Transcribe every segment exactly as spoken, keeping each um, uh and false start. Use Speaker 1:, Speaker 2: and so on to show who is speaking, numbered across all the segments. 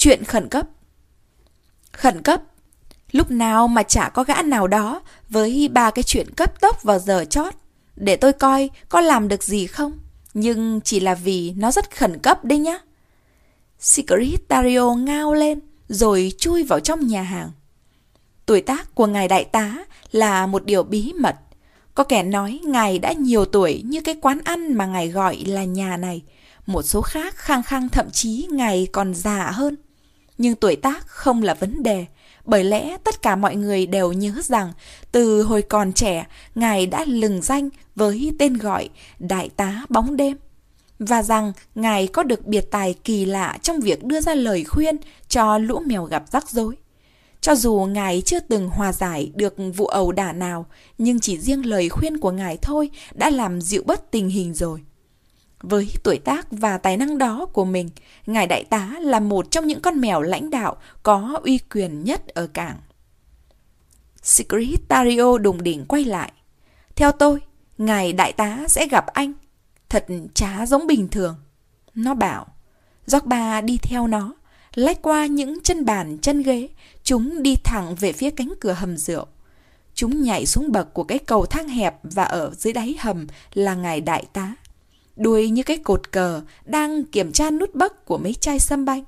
Speaker 1: Chuyện khẩn cấp. Khẩn cấp? Lúc nào mà chả có gã nào đó với ba cái chuyện cấp tốc vào giờ chót. Để tôi coi có làm được gì không. Nhưng chỉ là vì nó rất khẩn cấp đấy nhá. Secretario ngao lên rồi chui vào trong nhà hàng. Tuổi tác của ngài đại tá là một điều bí mật. Có kẻ nói ngài đã nhiều tuổi như cái quán ăn mà ngài gọi là nhà này. Một số khác khăng khăng thậm chí ngài còn già hơn. Nhưng tuổi tác không là vấn đề. Bởi lẽ tất cả mọi người đều nhớ rằng từ hồi còn trẻ, ngài đã lừng danh với tên gọi Đại tá bóng đêm. Và rằng ngài có được biệt tài kỳ lạ trong việc đưa ra lời khuyên cho lũ mèo gặp rắc rối. Cho dù ngài chưa từng hòa giải được vụ ẩu đả nào, nhưng chỉ riêng lời khuyên của ngài thôi đã làm dịu bớt tình hình rồi. Với tuổi tác và tài năng đó của mình, ngài đại tá là một trong những con mèo lãnh đạo có uy quyền nhất ở cảng. Secretario đùng đỉnh quay lại. Theo tôi, ngài đại tá sẽ gặp anh. Thật chả giống bình thường. Nó bảo. Jorba đi theo nó, lách qua những chân bàn chân ghế. Chúng đi thẳng về phía cánh cửa hầm rượu. Chúng nhảy xuống bậc của cái cầu thang hẹp và ở dưới đáy hầm là ngài đại tá. Đuôi như cái cột cờ đang kiểm tra nút bấc của mấy chai sâm banh.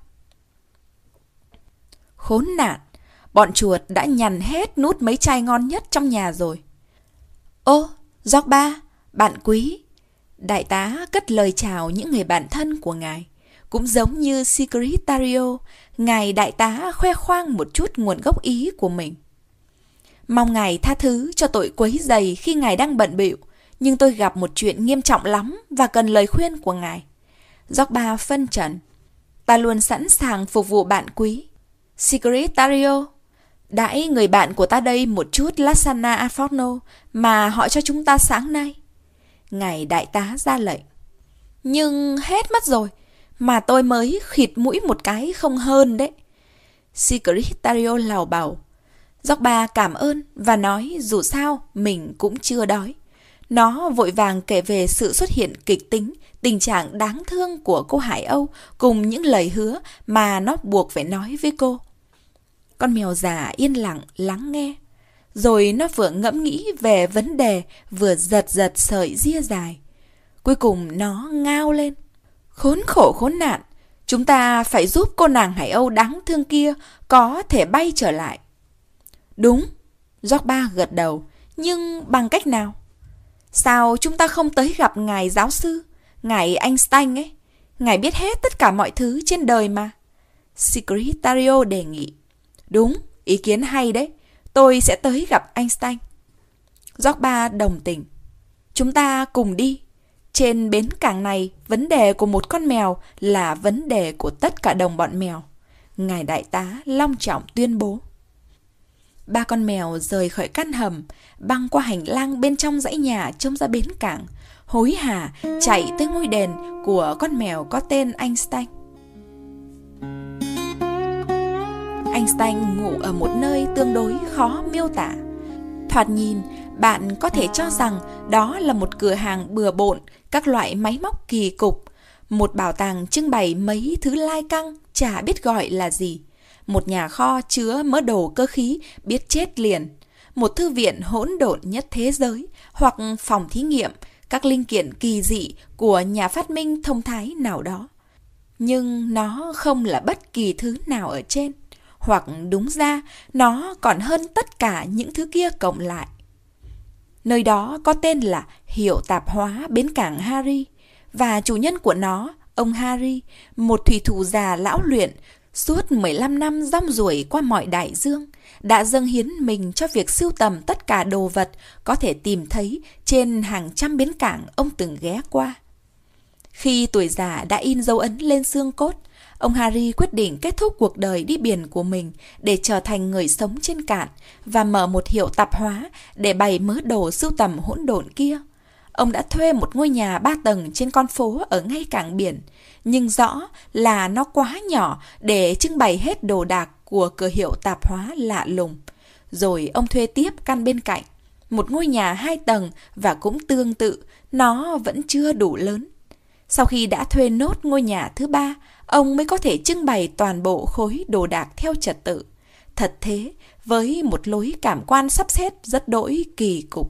Speaker 1: Khốn nạn, bọn chuột đã nhằn hết nút mấy chai ngon nhất trong nhà rồi. Ô, Jorba, bạn quý. Đại tá cất lời chào những người bạn thân của ngài. Cũng giống như Secretario, ngài đại tá khoe khoang một chút nguồn gốc Ý của mình. Mong ngài tha thứ cho tội quấy rầy khi ngài đang bận bịu. Nhưng tôi gặp một chuyện nghiêm trọng lắm và cần lời khuyên của ngài. Jorba phân trần. Ta luôn sẵn sàng phục vụ bạn quý. Secretario, đãi người bạn của ta đây một chút lasagna al forno mà họ cho chúng ta sáng nay. Ngài đại tá ra lệnh. Nhưng hết mất rồi, mà tôi mới khịt mũi một cái không hơn đấy. Secretario lào bảo. Jorba cảm ơn và nói dù sao mình cũng chưa đói. Nó vội vàng kể về sự xuất hiện kịch tính, tình trạng đáng thương của cô Hải Âu cùng những lời hứa mà nó buộc phải nói với cô. Con mèo già yên lặng lắng nghe. Rồi nó vừa ngẫm nghĩ về vấn đề vừa giật giật sợi ria dài. Cuối cùng nó ngao lên. Khốn khổ khốn nạn, chúng ta phải giúp cô nàng Hải Âu đáng thương kia có thể bay trở lại. Đúng, Jorba gật đầu, nhưng bằng cách nào? Sao chúng ta không tới gặp ngài giáo sư, ngài Einstein ấy? Ngài biết hết tất cả mọi thứ trên đời mà. Secretario đề nghị. Đúng, ý kiến hay đấy. Tôi sẽ tới gặp Einstein. Jorba đồng tình. Chúng ta cùng đi. Trên bến cảng này, vấn đề của một con mèo là vấn đề của tất cả đồng bọn mèo. Ngài đại tá long trọng tuyên bố. Ba con mèo rời khỏi căn hầm, băng qua hành lang bên trong dãy nhà trông ra bến cảng, hối hả chạy tới ngôi đền của con mèo có tên Einstein. Einstein ngủ ở một nơi tương đối khó miêu tả. Thoạt nhìn, bạn có thể cho rằng đó là một cửa hàng bừa bộn các loại máy móc kỳ cục, một bảo tàng trưng bày mấy thứ lai căng chả biết gọi là gì, một nhà kho chứa mớ đồ cơ khí biết chết liền, một thư viện hỗn độn nhất thế giới, hoặc phòng thí nghiệm các linh kiện kỳ dị của nhà phát minh thông thái nào đó. Nhưng nó không là bất kỳ thứ nào ở trên, hoặc đúng ra nó còn hơn tất cả những thứ kia cộng lại. Nơi đó có tên là hiệu tạp hóa bến cảng Harry, và chủ nhân của nó, ông Harry, một thủy thủ già lão luyện, suốt mười lăm năm rong ruổi qua mọi đại dương, đã dâng hiến mình cho việc sưu tầm tất cả đồ vật có thể tìm thấy trên hàng trăm bến cảng ông từng ghé qua. Khi tuổi già đã in dấu ấn lên xương cốt, ông Harry quyết định kết thúc cuộc đời đi biển của mình để trở thành người sống trên cạn và mở một hiệu tạp hóa để bày mớ đồ sưu tầm hỗn độn kia. Ông đã thuê một ngôi nhà ba tầng trên con phố ở ngay cảng biển, nhưng rõ là nó quá nhỏ để trưng bày hết đồ đạc của cửa hiệu tạp hóa lạ lùng. Rồi ông thuê tiếp căn bên cạnh, một ngôi nhà hai tầng và cũng tương tự, nó vẫn chưa đủ lớn. Sau khi đã thuê nốt ngôi nhà thứ ba, ông mới có thể trưng bày toàn bộ khối đồ đạc theo trật tự. Thật thế, với một lối cảm quan sắp xếp rất đỗi kỳ cục.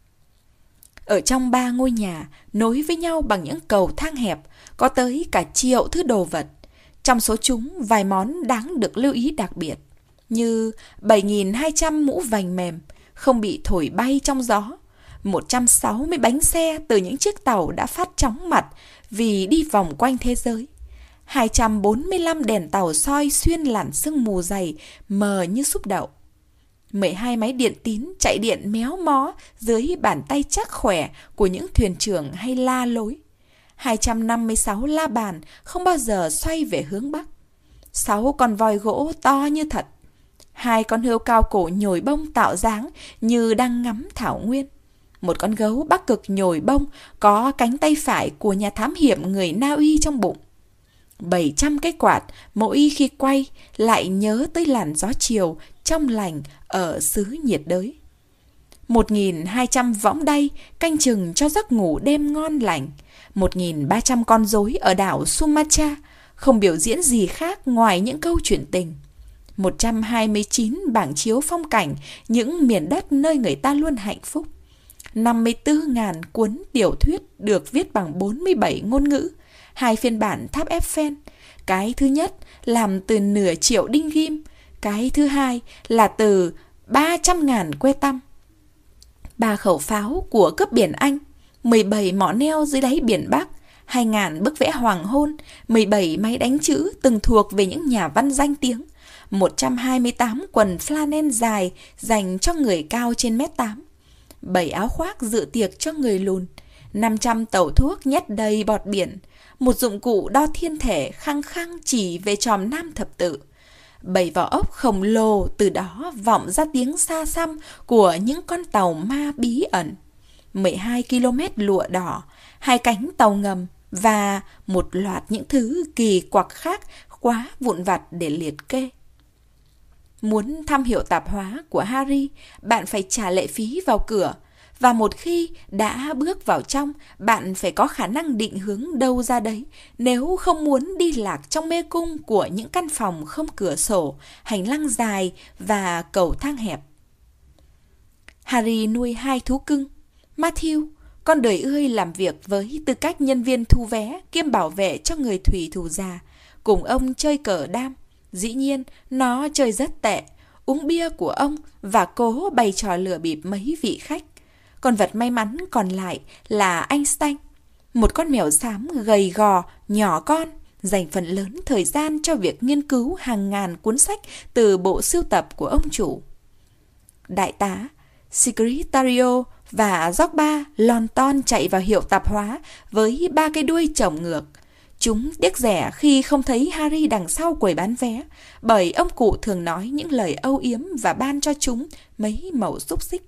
Speaker 1: Ở trong ba ngôi nhà, nối với nhau bằng những cầu thang hẹp, có tới cả triệu thứ đồ vật. Trong số chúng, vài món đáng được lưu ý đặc biệt, như bảy nghìn hai trăm mũ vành mềm, không bị thổi bay trong gió, một trăm sáu mươi bánh xe từ những chiếc tàu đã phát chóng mặt vì đi vòng quanh thế giới, hai trăm bốn mươi lăm đèn tàu soi xuyên làn sương mù dày mờ như súp đậu, mười hai máy điện tín chạy điện méo mó dưới bàn tay chắc khỏe của những thuyền trưởng hay la lối, hai trăm năm mươi sáu la bàn không bao giờ xoay về hướng Bắc, sáu con voi gỗ to như thật, hai con hươu cao cổ nhồi bông tạo dáng như đang ngắm thảo nguyên, một con gấu Bắc Cực nhồi bông có cánh tay phải của nhà thám hiểm người Na Uy trong bụng, bảy trăm cái quạt mỗi khi quay lại nhớ tới làn gió chiều trong lành ở xứ nhiệt đới, một nghìn hai trăm võng đay canh chừng cho giấc ngủ đêm ngon lành, một nghìn ba trăm con rối ở đảo Sumatra không biểu diễn gì khác ngoài những câu chuyện tình, một trăm hai mươi chín bảng chiếu phong cảnh những miền đất nơi người ta luôn hạnh phúc, năm mươi tư nghìn cuốn tiểu thuyết được viết bằng bốn mươi bảy ngôn ngữ, hai phiên bản tháp Eiffel, cái thứ nhất làm từ nửa triệu đinh ghim, cái thứ hai là từ ba trăm ngàn que tăm, ba khẩu pháo của cướp biển Anh, mười bảy mỏ neo dưới đáy biển Bắc, hai nghìn bức vẽ hoàng hôn, mười bảy máy đánh chữ từng thuộc về những nhà văn danh tiếng, một trăm hai mươi tám quần flannel dài dành cho người cao trên mét tám, bảy áo khoác dự tiệc cho người lùn, năm trăm tẩu thuốc nhét đầy bọt biển, một dụng cụ đo thiên thể khăng khăng chỉ về chòm nam thập tự, bảy vỏ ốc khổng lồ từ đó vọng ra tiếng xa xăm của những con tàu ma bí ẩn, mười hai ki lô mét lụa đỏ, hai cánh tàu ngầm và một loạt những thứ kỳ quặc khác quá vụn vặt để liệt kê. Muốn thăm hiệu tạp hóa của Harry, bạn phải trả lệ phí vào cửa, và một khi đã bước vào trong, bạn phải có khả năng định hướng đâu ra đấy, nếu không muốn đi lạc trong mê cung của những căn phòng không cửa sổ, hành lang dài và cầu thang hẹp. Harry nuôi hai thú cưng. Matthew, con đời ươi làm việc với tư cách nhân viên thu vé kiêm bảo vệ cho người thủy thủ già, cùng ông chơi cờ đam. Dĩ nhiên, nó chơi rất tệ, uống bia của ông và cố bày trò lừa bịp mấy vị khách. Con vật may mắn còn lại là Einstein, một con mèo xám gầy gò, nhỏ con, dành phần lớn thời gian cho việc nghiên cứu hàng ngàn cuốn sách từ bộ sưu tập của ông chủ. Đại tá, Secretario và Jogba lon ton chạy vào hiệu tạp hóa với ba cái đuôi chổng ngược. Chúng tiếc rẻ khi không thấy Harry đằng sau quầy bán vé, bởi ông cụ thường nói những lời âu yếm và ban cho chúng mấy mẩu xúc xích.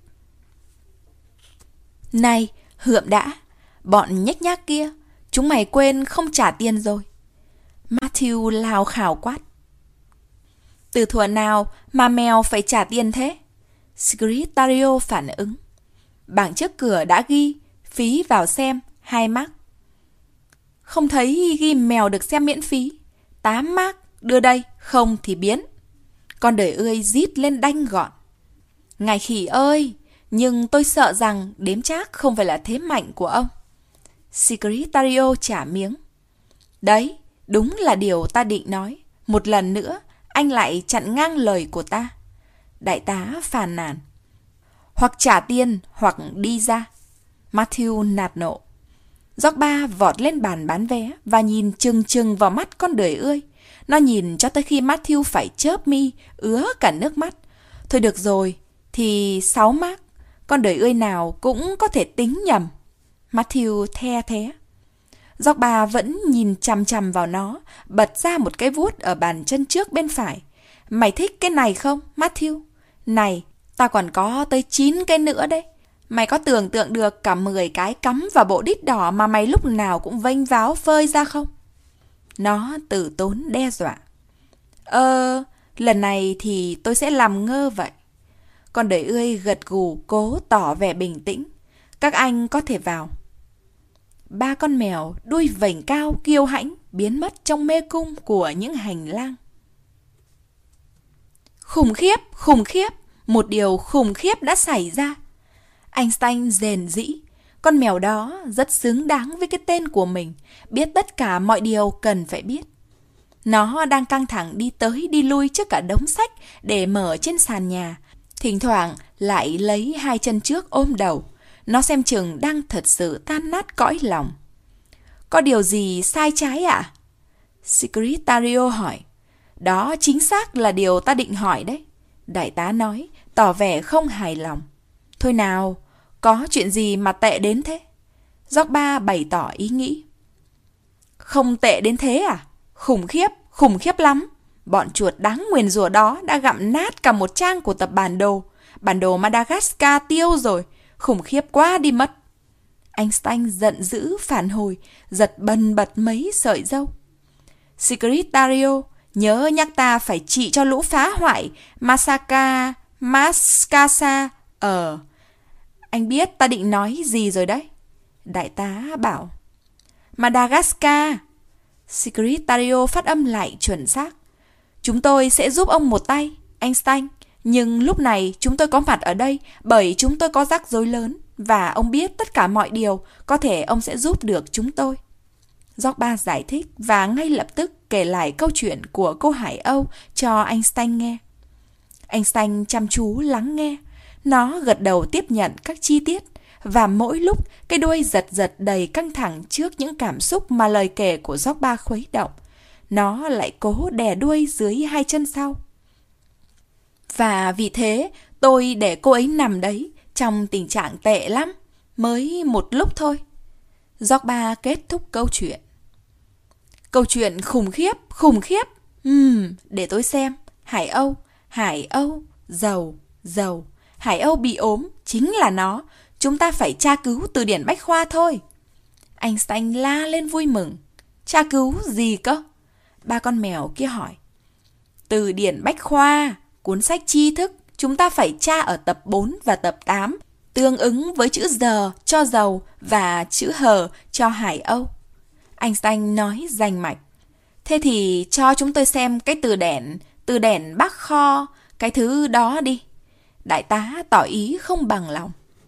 Speaker 1: Này, hượm đã, bọn nhếch nhác kia, chúng mày quên không trả tiền rồi. Matthew lào khảo quát. Từ thuở nào mà mèo phải trả tiền thế? Secretario phản ứng. Bảng trước cửa đã ghi, phí vào xem, hai mark. Không thấy ghi mèo được xem miễn phí. Tám mark, đưa đây, không thì biến. Con đời ươi rít lên đanh gọn. Ngài khỉ ơi, nhưng tôi sợ rằng đếm trác không phải là thế mạnh của ông. Secretario trả miếng. Đấy, đúng là điều ta định nói. Một lần nữa, anh lại chặn ngang lời của ta. Đại tá phàn nàn. Hoặc trả tiền, hoặc đi ra. Matthew nạt nộ. Jogba vọt lên bàn bán vé và nhìn chừng chừng vào mắt con đời ươi. Nó nhìn cho tới khi Matthew phải chớp mi, ứa cả nước mắt. Thôi được rồi, thì sáu mark. Con đời ươi nào cũng có thể tính nhầm. Matthew the thế. Jogba vẫn nhìn chằm chằm vào nó, bật ra một cái vuốt ở bàn chân trước bên phải. Mày thích cái này không, Matthew? Này, tao còn có tới chín cái nữa đấy. Mày có tưởng tượng được cả mười cái cắm vào bộ đít đỏ mà mày lúc nào cũng vênh váo phơi ra không? Nó từ tốn đe dọa. Ờ, lần này thì tôi sẽ làm ngơ vậy. Con đời ươi gật gù cố tỏ vẻ bình tĩnh. Các anh có thể vào. Ba con mèo đuôi vểnh cao kiêu hãnh biến mất trong mê cung của những hành lang. Khủng khiếp, khủng khiếp, một điều khủng khiếp đã xảy ra. Einstein rền rĩ, con mèo đó rất xứng đáng với cái tên của mình, biết tất cả mọi điều cần phải biết. Nó đang căng thẳng đi tới đi lui trước cả đống sách để mở trên sàn nhà, thỉnh thoảng lại lấy hai chân trước ôm đầu. Nó xem chừng đang thật sự tan nát cõi lòng. Có điều gì sai trái ạ? À? Secretario hỏi. Đó chính xác là điều ta định hỏi đấy. Đại tá nói, tỏ vẻ không hài lòng. Thôi nào, có chuyện gì mà tệ đến thế? Jorge bày tỏ ý nghĩ. Không tệ đến thế à? Khủng khiếp, khủng khiếp lắm. Bọn chuột đáng nguyền rủa đó đã gặm nát cả một trang của tập bản đồ. Bản đồ Madagascar tiêu rồi. Khủng khiếp quá đi mất. Einstein giận dữ phản hồi, giật bần bật mấy sợi râu. Secretario, nhớ nhắc ta phải trị cho lũ phá hoại Masaka, Maskasa. Ờ, anh biết ta định nói gì rồi đấy. Đại tá bảo. Madagascar. Secretario phát âm lại chuẩn xác. Chúng tôi sẽ giúp ông một tay, Einstein. Nhưng lúc này chúng tôi có mặt ở đây bởi chúng tôi có rắc rối lớn. Và ông biết tất cả mọi điều, có thể ông sẽ giúp được chúng tôi. Jorge giải thích và ngay lập tức kể lại câu chuyện của cô Hải Âu cho Einstein nghe. Einstein chăm chú lắng nghe. Nó gật đầu tiếp nhận các chi tiết. Và mỗi lúc cái đuôi giật giật đầy căng thẳng trước những cảm xúc mà lời kể của Jorge khuấy động. Nó lại cố đè đuôi dưới hai chân sau. Và vì thế tôi để cô ấy nằm đấy trong tình trạng tệ lắm. Mới một lúc thôi. Jorge kết thúc câu chuyện. Câu chuyện khủng khiếp, khủng khiếp. Ừm, để tôi xem. Hải Âu, Hải Âu, dầu, dầu. Hải Âu bị ốm, chính là nó. Chúng ta phải tra cứu từ điển Bách Khoa thôi. Einstein la lên vui mừng. Tra cứu gì cơ? Ba con mèo kia hỏi. Từ điển Bách Khoa, cuốn sách tri thức. Chúng ta phải tra ở tập bốn và tập tám. Tương ứng với chữ giờ cho dầu và chữ hờ cho Hải Âu. Einstein nói rành mạch. Thế thì cho chúng tôi xem cái từ đẻn, từ đẻn Bắc Kho, cái thứ đó đi. Đại tá tỏ ý không bằng lòng.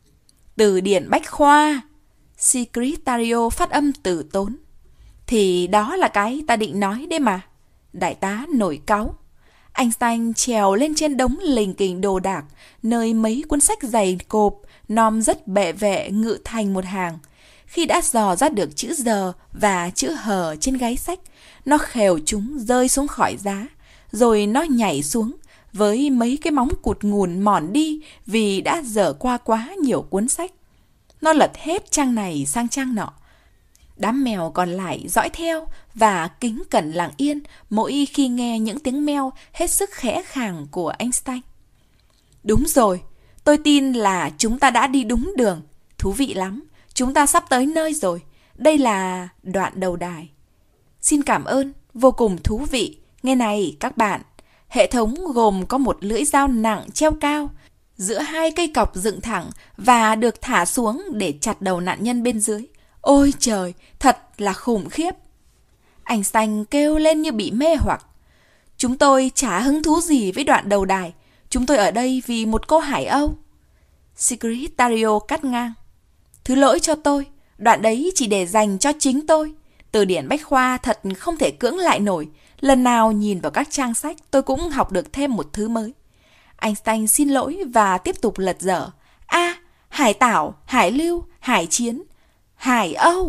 Speaker 1: Từ điển Bách Khoa. Secretario phát âm từ tốn. Thì đó là cái ta định nói đấy mà. Đại tá nổi cáu. Einstein trèo lên trên đống lình kình đồ đạc, nơi mấy cuốn sách dày cộp, nom rất bệ vệ ngự thành một hàng. Khi đã dò ra được chữ giờ và chữ hờ trên gáy sách, nó khều chúng rơi xuống khỏi giá, rồi nó nhảy xuống với mấy cái móng cụt ngùn mòn đi vì đã dở qua quá nhiều cuốn sách. Nó lật hết trang này sang trang nọ. Đám mèo còn lại dõi theo và kính cẩn lặng yên mỗi khi nghe những tiếng meo hết sức khẽ khàng của Einstein. Đúng rồi, tôi tin là chúng ta đã đi đúng đường. Thú vị lắm, chúng ta sắp tới nơi rồi. Đây là đoạn đầu đài. Xin cảm ơn, vô cùng thú vị. Nghe này các bạn, hệ thống gồm có một lưỡi dao nặng treo cao giữa hai cây cọc dựng thẳng và được thả xuống để chặt đầu nạn nhân bên dưới. Ôi trời, thật là khủng khiếp. Einstein kêu lên như bị mê hoặc. Chúng tôi chả hứng thú gì với đoạn đầu đài. Chúng tôi ở đây vì một cô Hải Âu. Secretario cắt ngang. Thứ lỗi cho tôi, đoạn đấy chỉ để dành cho chính tôi. Từ điển Bách Khoa thật không thể cưỡng lại nổi. Lần nào nhìn vào các trang sách tôi cũng học được thêm một thứ mới. Einstein xin lỗi và tiếp tục lật dở. A, à, hải tảo, hải lưu, hải chiến, Hải Âu.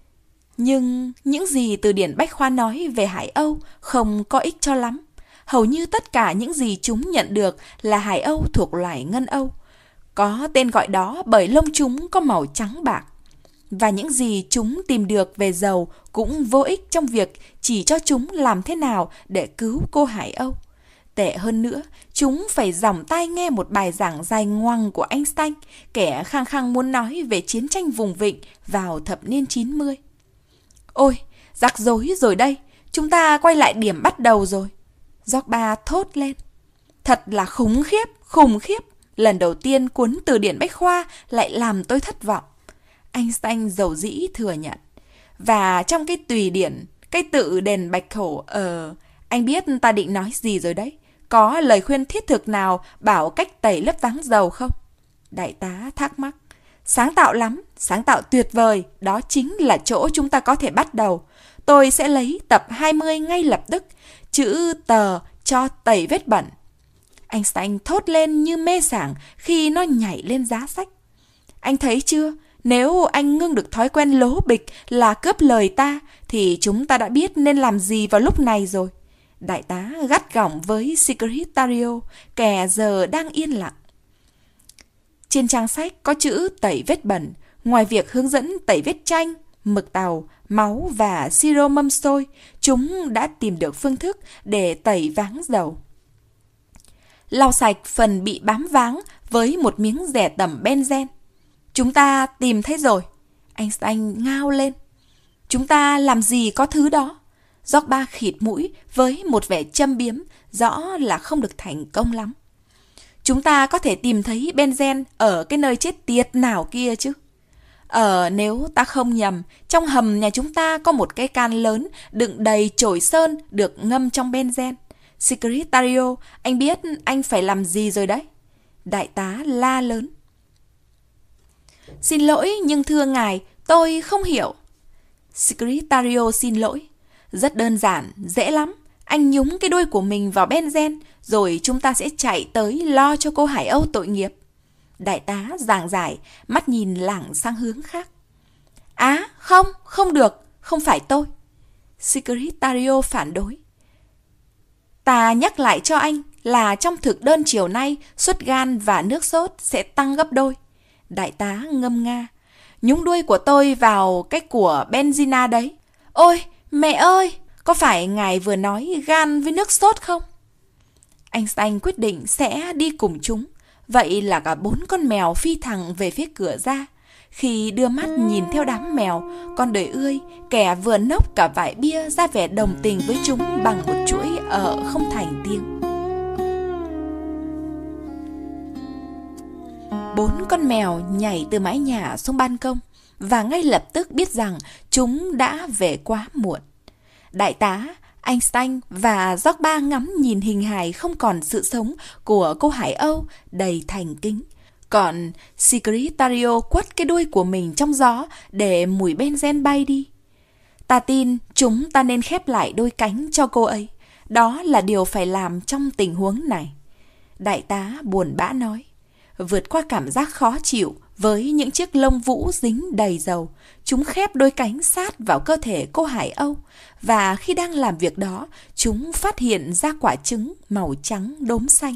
Speaker 1: Nhưng những gì từ điển Bách Khoa nói về Hải Âu không có ích cho lắm. Hầu như tất cả những gì chúng nhận được là Hải Âu thuộc loài ngân Âu. Có tên gọi đó bởi lông chúng có màu trắng bạc. Và những gì chúng tìm được về dầu cũng vô ích trong việc chỉ cho chúng làm thế nào để cứu cô Hải Âu. Tệ hơn nữa, chúng phải dòng tai nghe một bài giảng dài ngoằng của Einstein, kẻ khăng khăng muốn nói về chiến tranh vùng vịnh vào thập niên chín mươi. Ôi, rắc rối rồi đây, chúng ta quay lại điểm bắt đầu rồi. Jorge thốt lên. Thật là khủng khiếp, khủng khiếp. Lần đầu tiên cuốn từ điển Bách Khoa lại làm tôi thất vọng. Einstein dầu dĩ thừa nhận. Và trong cái tùy điển Cái tự đền Bạch Hổ, ờ, anh biết ta định nói gì rồi đấy. Có lời khuyên thiết thực nào bảo cách tẩy lớp váng dầu không? Đại tá thắc mắc. Sáng tạo lắm, sáng tạo tuyệt vời, đó chính là chỗ chúng ta có thể bắt đầu. Tôi sẽ lấy tập hai mươi ngay lập tức, chữ tờ cho tẩy vết bẩn. Einstein thốt lên như mê sảng khi nó nhảy lên giá sách. Anh thấy chưa, nếu anh ngưng được thói quen lố bịch là cướp lời ta, thì chúng ta đã biết nên làm gì vào lúc này rồi. Đại tá gắt gỏng với Secretario, kẻ giờ đang yên lặng. Trên trang sách có chữ tẩy vết bẩn, ngoài việc hướng dẫn tẩy vết chanh, mực tàu, máu và siro mâm xôi, chúng đã tìm được phương thức để tẩy váng dầu. Lau sạch phần bị bám váng với một miếng rẻ tẩm benzen. Chúng ta tìm thấy rồi. Einstein ngao lên. Chúng ta làm gì có thứ đó? George khịt mũi với một vẻ châm biếm, rõ là không được thành công lắm. Chúng ta có thể tìm thấy benzen ở cái nơi chết tiệt nào kia chứ. Ờ, nếu ta không nhầm, trong hầm nhà chúng ta có một cái can lớn đựng đầy chổi sơn được ngâm trong benzen. Secretario, anh biết anh phải làm gì rồi đấy. Đại tá la lớn. Xin lỗi, nhưng thưa ngài, tôi không hiểu. Secretario xin lỗi. Rất đơn giản, dễ lắm. Anh nhúng cái đuôi của mình vào benzen, rồi chúng ta sẽ chạy tới lo cho cô Hải Âu tội nghiệp. Đại tá giảng giải, mắt nhìn lảng sang hướng khác. Á, không, không được, không phải tôi. Secretario phản đối. Ta nhắc lại cho anh là trong thực đơn chiều nay, suất gan và nước sốt sẽ tăng gấp đôi. Đại tá ngâm nga. Nhúng đuôi của tôi vào cái của Benzina đấy. Ôi, mẹ ơi, có phải ngài vừa nói gan với nước sốt không? Einstein quyết định sẽ đi cùng chúng. Vậy là cả bốn con mèo phi thẳng về phía cửa ra. Khi đưa mắt nhìn theo đám mèo, con đời ươi, kẻ vừa nốc cả vại bia ra vẻ đồng tình với chúng bằng một chuỗi ở không thành tiếng. Bốn con mèo nhảy từ mái nhà xuống ban công và ngay lập tức biết rằng chúng đã về quá muộn. Đại tá, Einstein và George ngắm nhìn hình hài không còn sự sống của cô Hải Âu đầy thành kính. Còn Secretario quất cái đuôi của mình trong gió để mùi benzen bay đi. Ta tin chúng ta nên khép lại đôi cánh cho cô ấy. Đó là điều phải làm trong tình huống này. Đại tá buồn bã nói. Vượt qua cảm giác khó chịu với những chiếc lông vũ dính đầy dầu, chúng khép đôi cánh sát vào cơ thể cô Hải Âu. Và khi đang làm việc đó, chúng phát hiện ra quả trứng màu trắng đốm xanh.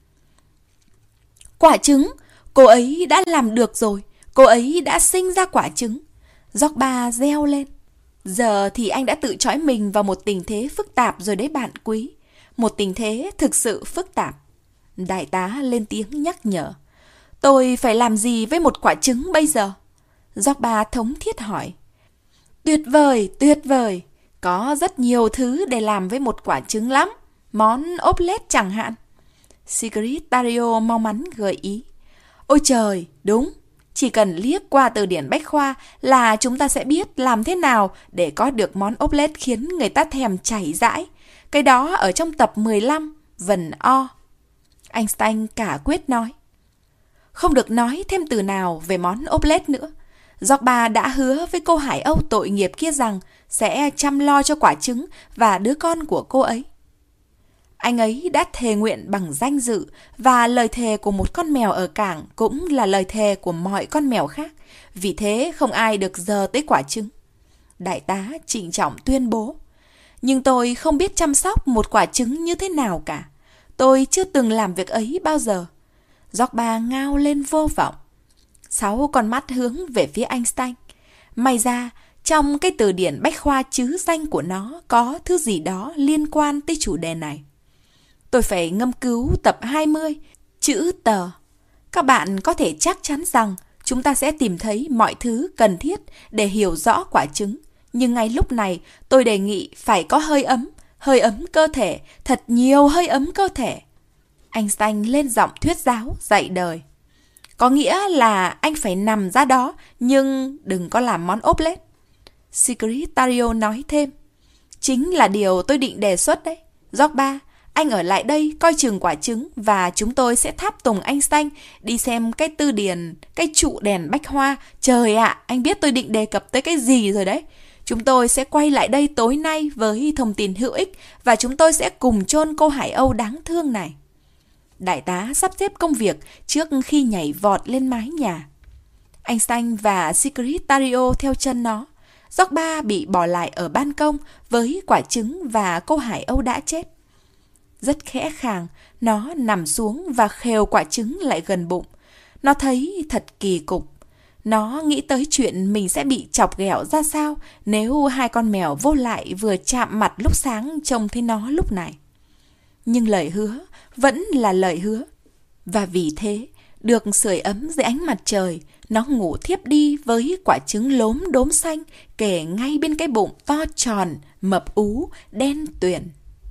Speaker 1: Quả trứng! Cô ấy đã làm được rồi. Cô ấy đã sinh ra quả trứng. George reo lên. Giờ thì anh đã tự trói mình vào một tình thế phức tạp rồi đấy bạn quý. Một tình thế thực sự phức tạp. Đại tá lên tiếng nhắc nhở. Tôi phải làm gì với một quả trứng bây giờ? George thống thiết hỏi. Tuyệt vời, tuyệt vời. Có rất nhiều thứ để làm với một quả trứng lắm. Món omelette chẳng hạn. Secretario mau mắn gợi ý. Ôi trời, đúng. Chỉ cần liếc qua từ điển Bách Khoa là chúng ta sẽ biết làm thế nào để có được món omelette khiến người ta thèm chảy dãi. Cái đó ở trong tập mười lăm, vần O. Einstein cả quyết nói. Không được nói thêm từ nào về món omelette nữa. George đã hứa với cô Hải Âu tội nghiệp kia rằng sẽ chăm lo cho quả trứng và đứa con của cô ấy. Anh ấy đã thề nguyện bằng danh dự và lời thề của một con mèo ở cảng cũng là lời thề của mọi con mèo khác. Vì thế không ai được dơ tới quả trứng. Đại tá trịnh trọng tuyên bố. Nhưng tôi không biết chăm sóc một quả trứng như thế nào cả. Tôi chưa từng làm việc ấy bao giờ. George ngao lên vô vọng. Sáu con mắt hướng về phía Einstein. May ra, trong cái từ điển Bách Khoa chứ danh của nó có thứ gì đó liên quan tới chủ đề này. Tôi phải ngâm cứu tập hai mươi, chữ tờ. Các bạn có thể chắc chắn rằng chúng ta sẽ tìm thấy mọi thứ cần thiết để hiểu rõ quả trứng. Nhưng ngay lúc này tôi đề nghị phải có hơi ấm, hơi ấm cơ thể, thật nhiều hơi ấm cơ thể. Einstein lên giọng thuyết giáo dạy đời. Có nghĩa là anh phải nằm ra đó, nhưng đừng có làm món omelette. Secretario nói thêm. Chính là điều tôi định đề xuất đấy. Gióc ba, anh ở lại đây coi chừng quả trứng và chúng tôi sẽ tháp tùng anh Xanh đi xem cái tư điển, cái trụ đèn bách hoa. Trời ạ, à, anh biết tôi định đề cập tới cái gì rồi đấy. Chúng tôi sẽ quay lại đây tối nay với thông tin hữu ích và chúng tôi sẽ cùng chôn cô Hải Âu đáng thương này. Đại tá sắp xếp công việc trước khi nhảy vọt lên mái nhà. Anh Xanh và Secretario theo chân nó. Gióc ba bị bỏ lại ở ban công với quả trứng và cô Hải Âu đã chết. Rất khẽ khàng, nó nằm xuống và khều quả trứng lại gần bụng. Nó thấy thật kỳ cục. Nó nghĩ tới chuyện mình sẽ bị chọc ghẹo ra sao nếu hai con mèo vô lại vừa chạm mặt lúc sáng trông thấy nó lúc này. Nhưng lời hứa vẫn là lời hứa. Và vì thế, được sưởi ấm dưới ánh mặt trời, nó ngủ thiếp đi với quả trứng lốm đốm xanh kề ngay bên cái bụng to tròn, mập ú, đen tuyền.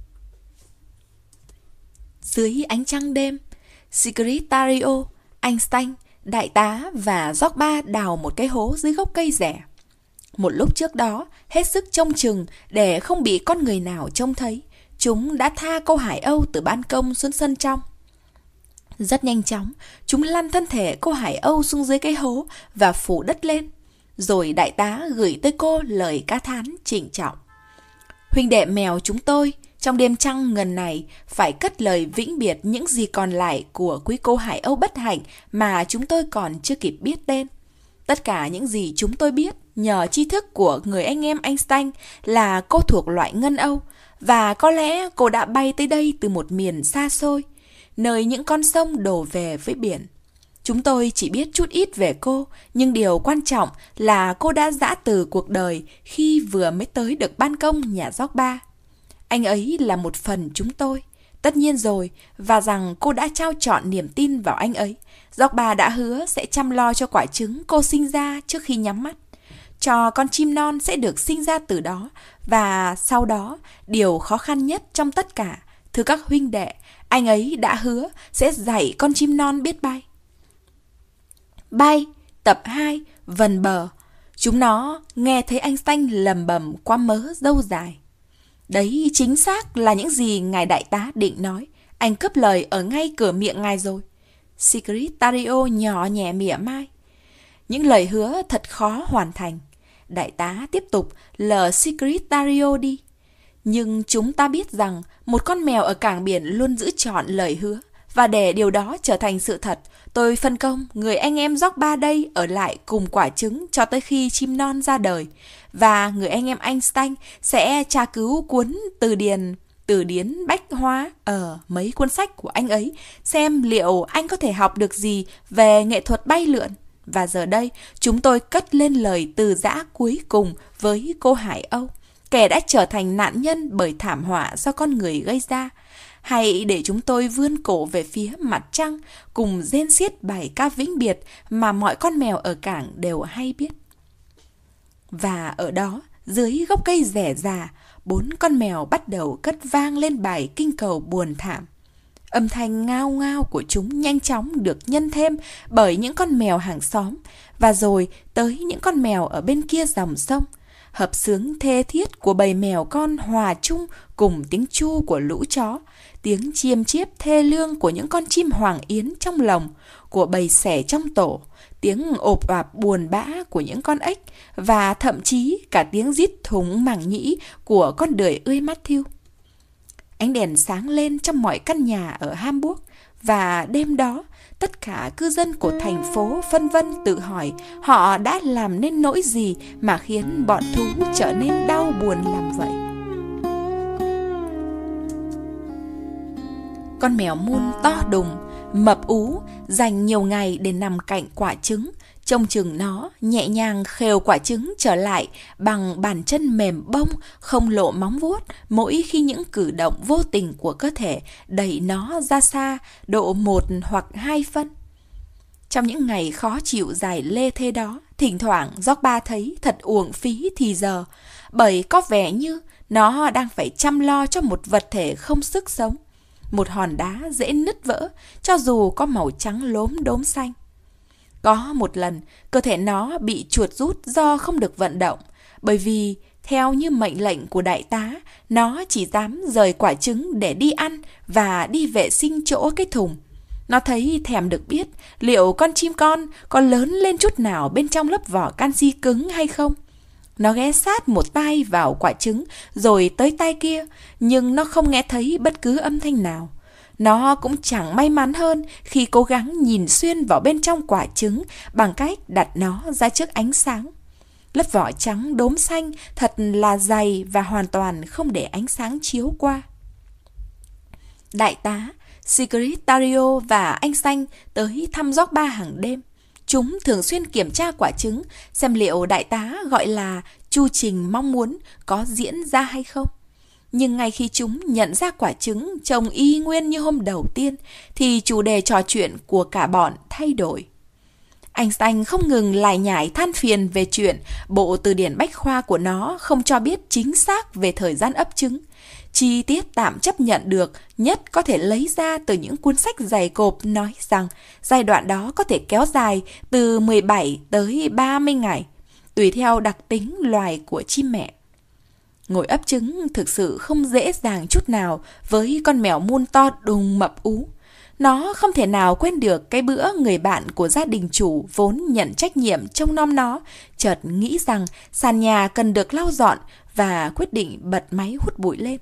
Speaker 1: Dưới ánh trăng đêm, Secretario, anh Xanh, đại tá và Gióc ba đào một cái hố dưới gốc cây rẻ. Một lúc trước đó, hết sức trông chừng để không bị con người nào trông thấy, chúng đã tha cô Hải Âu từ ban công xuống sân trong. Rất nhanh chóng, chúng lăn thân thể cô Hải Âu xuống dưới cái hố và phủ đất lên. Rồi đại tá gửi tới cô lời ca thán trịnh trọng. Huynh đệ mèo chúng tôi, trong đêm trăng ngần này, phải cất lời vĩnh biệt những gì còn lại của quý cô Hải Âu bất hạnh mà chúng tôi còn chưa kịp biết tên. Tất cả những gì chúng tôi biết nhờ tri thức của người anh em anh Xanh là cô thuộc loại ngân Âu, và có lẽ cô đã bay tới đây từ một miền xa xôi, nơi những con sông đổ về với biển. Chúng tôi chỉ biết chút ít về cô, nhưng điều quan trọng là cô đã giã từ cuộc đời khi vừa mới tới được ban công nhà Gióc ba. Anh ấy là một phần chúng tôi, tất nhiên rồi, và rằng cô đã trao trọn niềm tin vào anh ấy. Gióc ba đã hứa sẽ chăm lo cho quả trứng cô sinh ra trước khi nhắm mắt. Cho con chim non sẽ được sinh ra từ đó, và sau đó, điều khó khăn nhất trong tất cả, thưa các huynh đệ, anh ấy đã hứa sẽ dạy con chim non biết bay. Bay, tập hai, vần bờ. Chúng nó nghe thấy anh Xanh lầm bầm qua mớ râu dài. Đấy chính xác là những gì ngài đại tá định nói. Anh cướp lời ở ngay cửa miệng ngài rồi. Secretario nhỏ nhẹ mỉa mai. Những lời hứa thật khó hoàn thành. Đại tá tiếp tục lờ Secretario đi. Nhưng chúng ta biết rằng một con mèo ở cảng biển luôn giữ trọn lời hứa. Và để điều đó trở thành sự thật, tôi phân công người anh em Gióc ba đây ở lại cùng quả trứng cho tới khi chim non ra đời. Và người anh em anh Xanh sẽ tra cứu cuốn từ điển, từ điển bách hóa ở mấy cuốn sách của anh ấy, xem liệu anh có thể học được gì về nghệ thuật bay lượn. Và giờ đây, chúng tôi cất lên lời từ giã cuối cùng với cô Hải Âu, kẻ đã trở thành nạn nhân bởi thảm họa do con người gây ra. Hãy để chúng tôi vươn cổ về phía mặt trăng, cùng rên xiết bài ca vĩnh biệt mà mọi con mèo ở cảng đều hay biết. Và ở đó, dưới gốc cây rẻ già, bốn con mèo bắt đầu cất vang lên bài kinh cầu buồn thảm. Âm thanh ngao ngao của chúng nhanh chóng được nhân thêm bởi những con mèo hàng xóm, và rồi tới những con mèo ở bên kia dòng sông. Hợp xướng thê thiết của bầy mèo con hòa chung cùng tiếng chu của lũ chó, tiếng chiêm chiếp thê lương của những con chim hoàng yến trong lồng, của bầy sẻ trong tổ, tiếng ộp oạp buồn bã của những con ếch, và thậm chí cả tiếng rít thúng mảng nhĩ của con đười ươi Matthew. Ánh đèn sáng lên trong mọi căn nhà ở Hamburg, và đêm đó, tất cả cư dân của thành phố phân vân tự hỏi họ đã làm nên nỗi gì mà khiến bọn thú trở nên đau buồn làm vậy. Con mèo mun to đùng, mập ú, dành nhiều ngày để nằm cạnh quả trứng, trông chừng nó nhẹ nhàng khều quả trứng trở lại bằng bàn chân mềm bông, không lộ móng vuốt, mỗi khi những cử động vô tình của cơ thể đẩy nó ra xa độ một hoặc hai phân. Trong những ngày khó chịu dài lê thê đó, thỉnh thoảng Gióc ba thấy thật uổng phí thì giờ, bởi có vẻ như nó đang phải chăm lo cho một vật thể không sức sống, một hòn đá dễ nứt vỡ cho dù có màu trắng lốm đốm xanh. Có một lần, cơ thể nó bị chuột rút do không được vận động, bởi vì Theo như mệnh lệnh của đại tá, nó chỉ dám rời quả trứng để đi ăn và đi vệ sinh chỗ cái thùng. Nó thấy thèm được biết liệu con chim con có lớn lên chút nào bên trong lớp vỏ canxi cứng hay không. Nó ghé sát một tai vào quả trứng rồi tới tai kia, nhưng nó không nghe thấy bất cứ âm thanh nào. Nó cũng chẳng may mắn hơn khi cố gắng nhìn xuyên vào bên trong quả trứng bằng cách đặt nó ra trước ánh sáng. Lớp vỏ trắng đốm xanh thật là dày và hoàn toàn không để ánh sáng chiếu qua. Đại tá, Secretario và anh Xanh tới thăm York ba hàng đêm. Chúng thường xuyên kiểm tra quả trứng, xem liệu đại tá gọi là chu trình mong muốn có diễn ra hay không. Nhưng ngay khi chúng nhận ra quả trứng trông y nguyên như hôm đầu tiên, thì chủ đề trò chuyện của cả bọn thay đổi. Anh Xanh không ngừng lải nhải than phiền về chuyện bộ từ điển bách khoa của nó không cho biết chính xác về thời gian ấp trứng. Chi tiết tạm chấp nhận được nhất có thể lấy ra từ những cuốn sách dày cộp nói rằng giai đoạn đó có thể kéo dài từ mười bảy tới ba mươi ngày, tùy theo đặc tính loài của chim mẹ. Ngồi ấp trứng thực sự không dễ dàng chút nào với con mèo mun to đùng mập ú. Nó không thể nào quên được cái bữa người bạn của gia đình chủ vốn nhận trách nhiệm trông nom nó, chợt nghĩ rằng sàn nhà cần được lau dọn và quyết định bật máy hút bụi lên.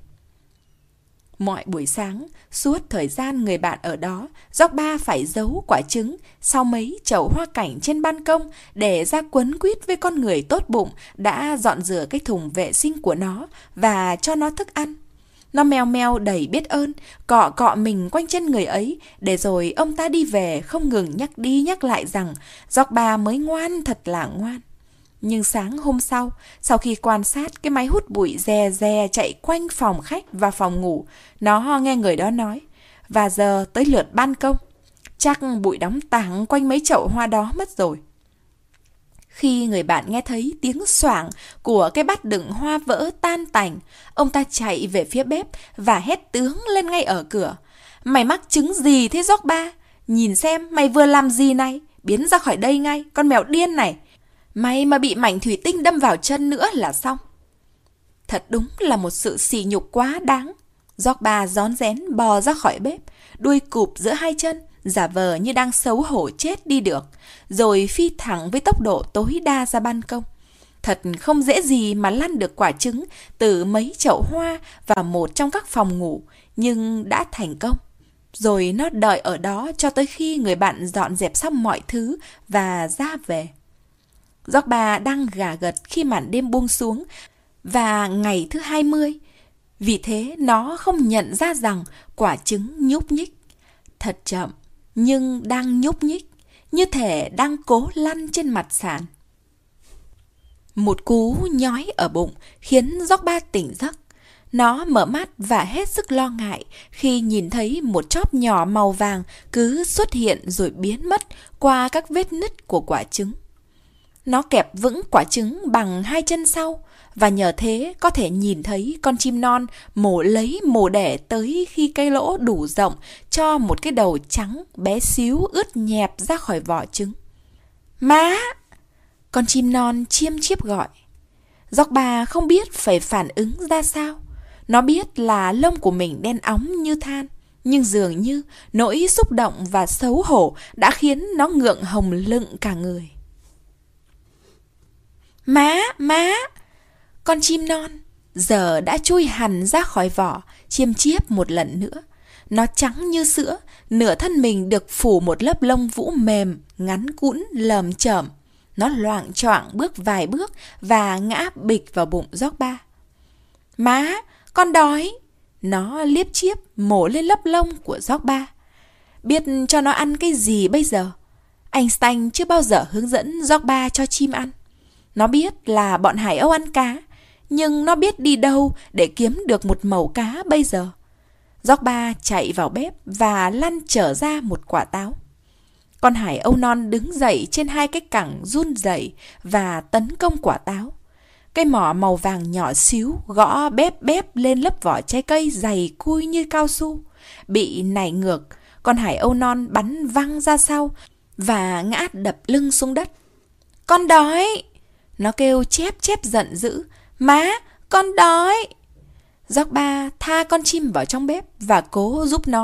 Speaker 1: Mọi buổi sáng, suốt thời gian người bạn ở đó, York ba phải giấu quả trứng sau mấy chậu hoa cảnh trên ban công để ra quấn quýt với con người tốt bụng đã dọn rửa cái thùng vệ sinh của nó và cho nó thức ăn. Nó meo meo đầy biết ơn, cọ cọ mình quanh chân người ấy, để rồi ông ta đi về không ngừng nhắc đi nhắc lại rằng York ba mới ngoan thật là ngoan. Nhưng sáng hôm sau, sau khi quan sát cái máy hút bụi dè dè chạy quanh phòng khách và phòng ngủ, nó nghe người đó nói, và giờ tới lượt ban công. Chắc bụi đóng tảng quanh mấy chậu hoa đó mất rồi. Khi người bạn nghe thấy tiếng xoảng của cái bát đựng hoa vỡ tan tành, ông ta chạy về phía bếp và hét tướng lên ngay ở cửa. Mày mắc chứng gì thế York ba? Nhìn xem mày vừa làm gì này? Biến ra khỏi đây ngay, con mèo điên này! May mà bị mảnh thủy tinh đâm vào chân nữa là xong. Thật đúng là một sự sỉ nhục quá đáng. York ba rón rén bò ra khỏi bếp, đuôi cụp giữa hai chân, giả vờ như đang xấu hổ chết đi được, rồi phi thẳng với tốc độ tối đa ra ban công. Thật không dễ gì mà lăn được quả trứng từ mấy chậu hoa vào một trong các phòng ngủ, nhưng đã thành công. Rồi nó đợi ở đó cho tới khi người bạn dọn dẹp xong mọi thứ và ra về. York ba đang gà gật khi màn đêm buông xuống và ngày thứ hai mươi. Vì thế nó không nhận ra rằng quả trứng nhúc nhích. Thật chậm, nhưng đang nhúc nhích, như thể đang cố lăn trên mặt sàn. Một cú nhói ở bụng khiến York ba tỉnh giấc. Nó mở mắt và hết sức lo ngại khi nhìn thấy một chóp nhỏ màu vàng cứ xuất hiện rồi biến mất qua các vết nứt của quả trứng. Nó kẹp vững quả trứng bằng hai chân sau và nhờ thế có thể nhìn thấy con chim non mổ lấy mổ đẻ tới khi cái lỗ đủ rộng cho một cái đầu trắng bé xíu ướt nhẹp ra khỏi vỏ trứng. Má! Con chim non chiêm chiếp gọi. York ba không biết phải phản ứng ra sao. Nó biết là lông của mình đen óng như than, nhưng dường như nỗi xúc động và xấu hổ đã khiến nó ngượng hồng lựng cả người. Má! Má! Con chim non giờ đã chui hẳn ra khỏi vỏ, chiêm chiếp một lần nữa. Nó trắng như sữa, nửa thân mình được phủ một lớp lông vũ mềm, ngắn cũn, lởm chởm. Nó loạng choạng bước vài bước và ngã bịch vào bụng York ba. Má! Con đói! Nó liếp chiếp mổ lên lớp lông của York ba. Biết cho nó ăn cái gì bây giờ? Anh Xanh chưa bao giờ hướng dẫn York ba cho chim ăn. Nó biết là bọn Hải Âu ăn cá, nhưng nó biết đi đâu để kiếm được một mẩu cá bây giờ. York ba chạy vào bếp và lăn trở ra một quả táo. Con Hải Âu non đứng dậy trên hai cái cẳng run rẩy và tấn công quả táo. Cái mỏ màu vàng nhỏ xíu gõ bép bép lên lớp vỏ trái cây dày cui như cao su. Bị nảy ngược, con Hải Âu non bắn văng ra sau và ngã đập lưng xuống đất. Con đói! Nó kêu chép chép giận dữ Má, con đói. Gióc ba tha con chim vào trong bếp và cố giúp nó